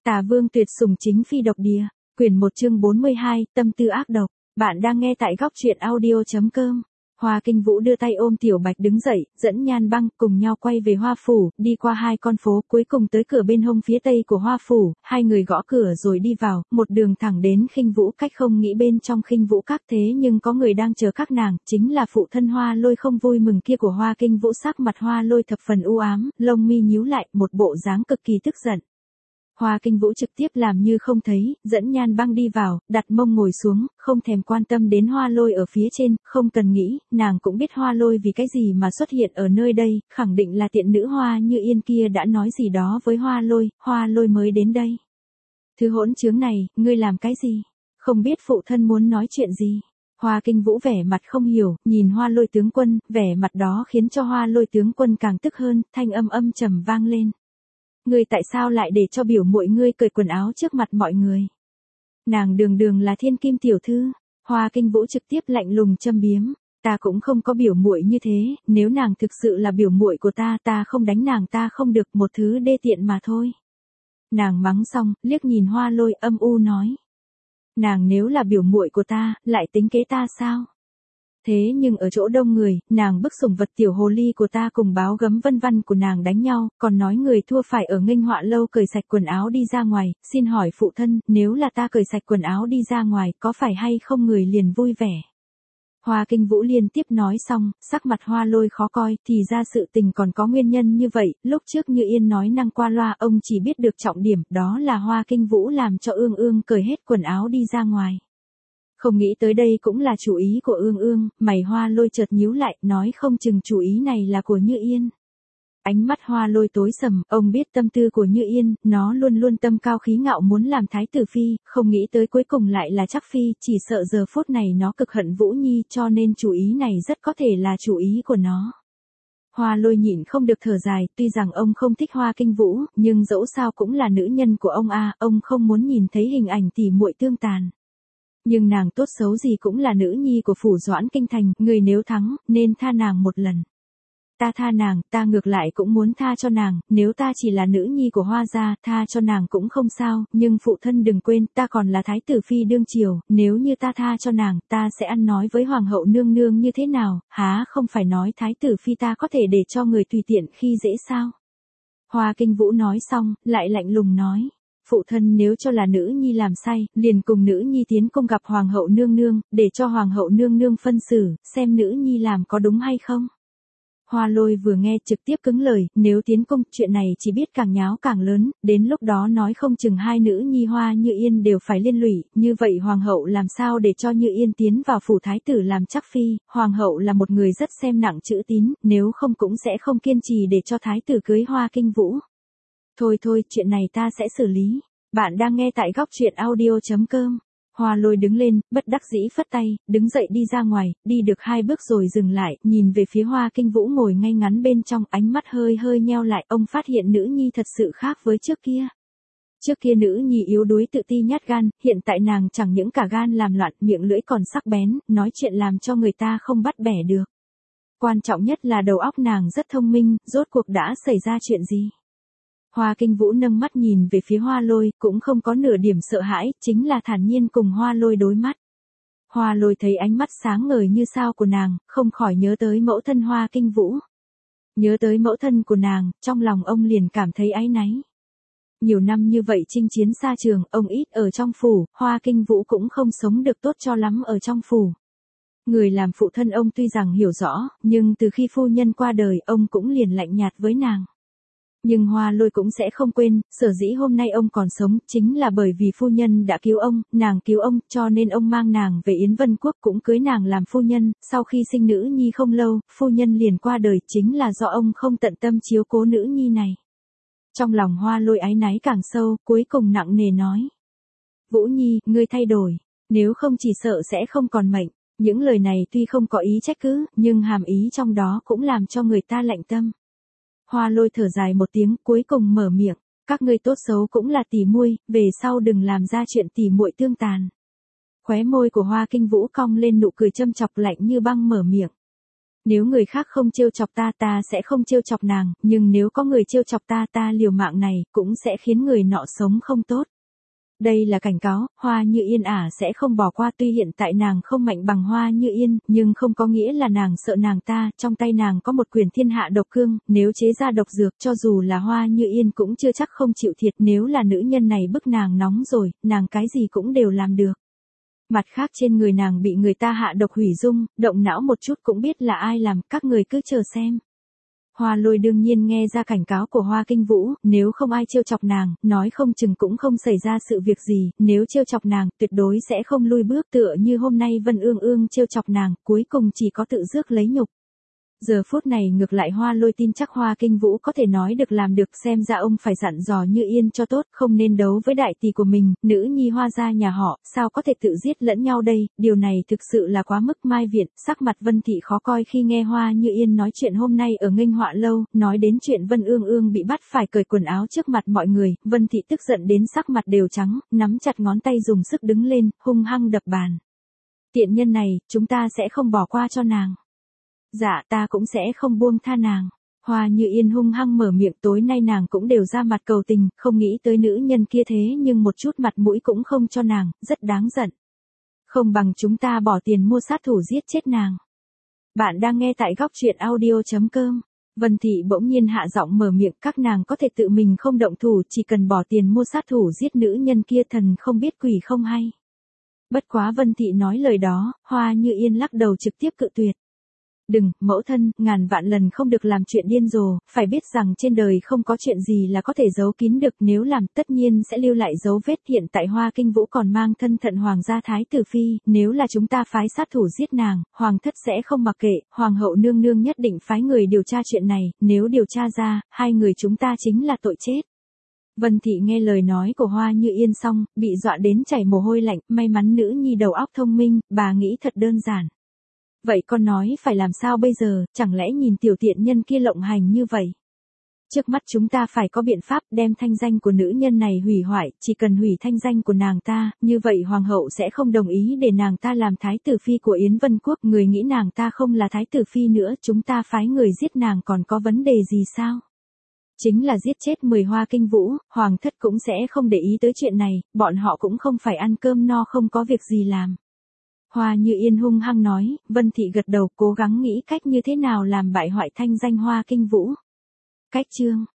Tà Vương tuyệt sủng chính phi độc địa, quyển 1 chương 42, tâm tư ác độc. Bạn đang nghe tại góc truyện audio.com. Hoa Kinh Vũ đưa tay ôm Tiểu Bạch đứng dậy, dẫn Nhan Băng cùng nhau quay về Hoa Phủ, đi qua 2 con phố, cuối cùng tới cửa bên hông phía tây của Hoa Phủ, 2 người gõ cửa rồi đi vào, một đường thẳng đến Khinh Vũ Cách. Không nghĩ bên trong Khinh Vũ Các thế nhưng có người đang chờ các nàng, chính là phụ thân Hoa Lôi không vui mừng kia của Hoa Kinh Vũ. Sắc mặt Hoa Lôi thập phần u ám, lông mi nhíu lại, một bộ dáng cực kỳ tức giận. Hoa Kinh Vũ trực tiếp làm như không thấy, dẫn Nhan Băng đi vào, đặt mông ngồi xuống, không thèm quan tâm đến Hoa Lôi ở phía trên, không cần nghĩ, nàng cũng biết Hoa Lôi vì cái gì mà xuất hiện ở nơi đây, khẳng định là tiện nữ Hoa Như Yên kia đã nói gì đó với Hoa Lôi mới đến đây. Thứ hỗn trướng này, ngươi làm cái gì? Không biết phụ thân muốn nói chuyện gì? Hoa Kinh Vũ vẻ mặt không hiểu, nhìn Hoa Lôi tướng quân, vẻ mặt đó khiến cho Hoa Lôi tướng quân càng tức hơn, thanh âm âm trầm vang lên. Ngươi tại sao lại để cho biểu muội ngươi cởi quần áo trước mặt mọi người? Nàng đường đường là thiên kim tiểu thư. Hoa Kinh Vũ trực tiếp lạnh lùng châm biếm. Ta cũng không có biểu muội như thế, nếu nàng thực sự là biểu muội của ta, ta không đánh nàng, ta không được, một thứ đê tiện mà thôi. Nàng mắng xong, liếc nhìn Hoa Lôi âm u nói. Nàng nếu là biểu muội của ta, lại tính kế ta sao? Thế nhưng ở chỗ đông người, nàng bức sủng vật tiểu hồ ly của ta cùng báo gấm vân vân của nàng đánh nhau, còn nói người thua phải ở Nghênh Họa lâu cởi sạch quần áo đi ra ngoài, xin hỏi phụ thân, nếu là ta cởi sạch quần áo đi ra ngoài, có phải hay không người liền vui vẻ? Hoa Kinh Vũ liên tiếp nói xong, sắc mặt Hoa Lôi khó coi, thì ra sự tình còn có nguyên nhân như vậy, lúc trước Như Yên nói năng qua loa, ông chỉ biết được trọng điểm, đó là Hoa Kinh Vũ làm cho Ương Ương cởi hết quần áo đi ra ngoài. Không nghĩ tới đây cũng là chủ ý của Ương Ương, mày Hoa Lôi chợt nhíu lại, nói không chừng chủ ý này là của Như Yên. Ánh mắt Hoa Lôi tối sầm, ông biết tâm tư của Như Yên, nó luôn luôn tâm cao khí ngạo muốn làm thái tử phi, không nghĩ tới cuối cùng lại là Trắc phi, chỉ sợ giờ phút này nó cực hận Vũ Nhi, cho nên chủ ý này rất có thể là chủ ý của nó. Hoa Lôi nhịn không được thở dài, tuy rằng ông không thích Hoa Kinh Vũ, nhưng dẫu sao cũng là nữ nhân của ông a, ông không muốn nhìn thấy hình ảnh tỉ muội tương tàn. Nhưng nàng tốt xấu gì cũng là nữ nhi của phủ Doãn Kinh Thành, người nếu thắng, nên tha nàng một lần. Ta tha nàng, ta ngược lại cũng muốn tha cho nàng, nếu ta chỉ là nữ nhi của Hoa gia, tha cho nàng cũng không sao, nhưng phụ thân đừng quên, ta còn là thái tử phi đương triều, nếu như ta tha cho nàng, ta sẽ ăn nói với hoàng hậu nương nương như thế nào, há không phải nói thái tử phi ta có thể để cho người tùy tiện khi dễ sao? Hoa Kinh Vũ nói xong, lại lạnh lùng nói. Phụ thân nếu cho là nữ nhi làm sai, liền cùng nữ nhi tiến cung gặp hoàng hậu nương nương, để cho hoàng hậu nương nương phân xử, xem nữ nhi làm có đúng hay không. Hoa Lôi vừa nghe trực tiếp cứng lời, nếu tiến cung, chuyện này chỉ biết càng nháo càng lớn, đến lúc đó nói không chừng 2 nữ nhi Hoa Như Yên đều phải liên lụy, như vậy hoàng hậu làm sao để cho Như Yên tiến vào phủ thái tử làm Trắc phi, hoàng hậu là một người rất xem nặng chữ tín, nếu không cũng sẽ không kiên trì để cho thái tử cưới Hoa Kinh Vũ. Thôi, chuyện này ta sẽ xử lý. Bạn đang nghe tại góc truyện audio.com. Hoa Lôi đứng lên, bất đắc dĩ phất tay, đứng dậy đi ra ngoài, đi được 2 bước rồi dừng lại, nhìn về phía Hoa Kinh Vũ ngồi ngay ngắn bên trong, ánh mắt hơi nheo lại, ông phát hiện nữ nhi thật sự khác với trước kia. Trước kia nữ nhi yếu đuối tự ti nhát gan, hiện tại nàng chẳng những cả gan làm loạn, miệng lưỡi còn sắc bén, nói chuyện làm cho người ta không bắt bẻ được. Quan trọng nhất là đầu óc nàng rất thông minh, rốt cuộc đã xảy ra chuyện gì? Hoa Kinh Vũ nâng mắt nhìn về phía Hoa Lôi, cũng không có nửa điểm sợ hãi, chính là thản nhiên cùng Hoa Lôi đối mắt. Hoa Lôi thấy ánh mắt sáng ngời như sao của nàng, không khỏi nhớ tới mẫu thân Hoa Kinh Vũ. Nhớ tới mẫu thân của nàng, trong lòng ông liền cảm thấy áy náy. Nhiều năm như vậy chinh chiến xa trường, ông ít ở trong phủ, Hoa Kinh Vũ cũng không sống được tốt cho lắm ở trong phủ. Người làm phụ thân ông tuy rằng hiểu rõ, nhưng từ khi phu nhân qua đời, ông cũng liền lạnh nhạt với nàng. Nhưng Hoa Lôi cũng sẽ không quên, sở dĩ hôm nay ông còn sống, chính là bởi vì phu nhân đã cứu ông, nàng cứu ông, cho nên ông mang nàng về Yến Vân Quốc cũng cưới nàng làm phu nhân, sau khi sinh nữ nhi không lâu, phu nhân liền qua đời, chính là do ông không tận tâm chiếu cố nữ nhi này. Trong lòng Hoa Lôi áy náy càng sâu, cuối cùng nặng nề nói. Vũ Nhi, ngươi thay đổi, nếu không chỉ sợ sẽ không còn mệnh. Những lời này tuy không có ý trách cứ, nhưng hàm ý trong đó cũng làm cho người ta lạnh tâm. Hoa Lôi thở dài một tiếng, cuối cùng mở miệng, các ngươi tốt xấu cũng là tỉ muội, về sau đừng làm ra chuyện tỉ muội tương tàn. Khóe môi của Hoa Kinh Vũ cong lên nụ cười châm chọc lạnh như băng mở miệng. Nếu người khác không trêu chọc ta, ta sẽ không trêu chọc nàng, nhưng nếu có người trêu chọc ta, ta liều mạng này, cũng sẽ khiến người nọ sống không tốt. Đây là cảnh cáo, Hoa Như Yên sẽ không bỏ qua, tuy hiện tại nàng không mạnh bằng Hoa Như Yên, nhưng không có nghĩa là nàng sợ nàng ta, trong tay nàng có một quyền thiên hạ độc cương, nếu chế ra độc dược cho dù là Hoa Như Yên cũng chưa chắc không chịu thiệt, nếu là nữ nhân này bức nàng nóng rồi, nàng cái gì cũng đều làm được. Mặt khác trên người nàng bị người ta hạ độc hủy dung, động não một chút cũng biết là ai làm, các người cứ chờ xem. Hoa Lôi đương nhiên nghe ra cảnh cáo của Hoa Kinh Vũ, nếu không ai trêu chọc nàng, nói không chừng cũng không xảy ra sự việc gì, nếu trêu chọc nàng, tuyệt đối sẽ không lui bước, tựa như hôm nay Vân Ương Ương trêu chọc nàng, cuối cùng chỉ có tự rước lấy nhục. Giờ phút này ngược lại Hoa Lôi tin chắc Hoa Kinh Vũ có thể nói được làm được, xem ra ông phải dặn dò Như Yên cho tốt, không nên đấu với đại tỷ của mình, nữ nhi Hoa gia nhà họ, sao có thể tự giết lẫn nhau đây, điều này thực sự là quá mức. Mai Viện, sắc mặt Vân Thị khó coi khi nghe Hoa Như Yên nói chuyện hôm nay ở Nghênh Họa lâu, nói đến chuyện Vân Ương Ương bị bắt phải cởi quần áo trước mặt mọi người, Vân Thị tức giận đến sắc mặt đều trắng, nắm chặt ngón tay dùng sức đứng lên, hung hăng đập bàn. Tiện nhân này, chúng ta sẽ không bỏ qua cho nàng. Dạ, ta cũng sẽ không buông tha nàng. Hoa Như Yên hung hăng mở miệng, tối nay nàng cũng đều ra mặt cầu tình, không nghĩ tới nữ nhân kia thế nhưng một chút mặt mũi cũng không cho nàng, rất đáng giận. Không bằng chúng ta bỏ tiền mua sát thủ giết chết nàng. Bạn đang nghe tại góc truyện audio.com. Vân Thị bỗng nhiên hạ giọng mở miệng, các nàng có thể tự mình không động thủ, chỉ cần bỏ tiền mua sát thủ giết nữ nhân kia, thần không biết quỷ không hay. Bất quá Vân Thị nói lời đó, Hoa Như Yên lắc đầu trực tiếp cự tuyệt. Đừng, mẫu thân, ngàn vạn lần không được làm chuyện điên rồ, phải biết rằng trên đời không có chuyện gì là có thể giấu kín được, nếu làm tất nhiên sẽ lưu lại dấu vết. Hiện tại Hoa Kinh Vũ còn mang thân phận hoàng gia thái tử phi, nếu là chúng ta phái sát thủ giết nàng, hoàng thất sẽ không mặc kệ, hoàng hậu nương nương nhất định phái người điều tra chuyện này, nếu điều tra ra, hai người chúng ta chính là tội chết. Vân Thị nghe lời nói của Hoa Như Yên xong, bị dọa đến chảy mồ hôi lạnh, may mắn nữ nhi đầu óc thông minh, bà nghĩ thật đơn giản. Vậy con nói phải làm sao bây giờ, chẳng lẽ nhìn tiểu tiện nhân kia lộng hành như vậy? Trước mắt chúng ta phải có biện pháp đem thanh danh của nữ nhân này hủy hoại, chỉ cần hủy thanh danh của nàng ta, như vậy hoàng hậu sẽ không đồng ý để nàng ta làm thái tử phi của Yến Vân Quốc, người nghĩ nàng ta không là thái tử phi nữa, chúng ta phái người giết nàng còn có vấn đề gì sao? Chính là giết chết 10 Hoa Kinh Vũ, hoàng thất cũng sẽ không để ý tới chuyện này, bọn họ cũng không phải ăn cơm no không có việc gì làm. Hoa Như Yên hung hăng nói, Vân Thị gật đầu, cố gắng nghĩ cách như thế nào làm bại hoại thanh danh Hoa Kinh Vũ. Cách chương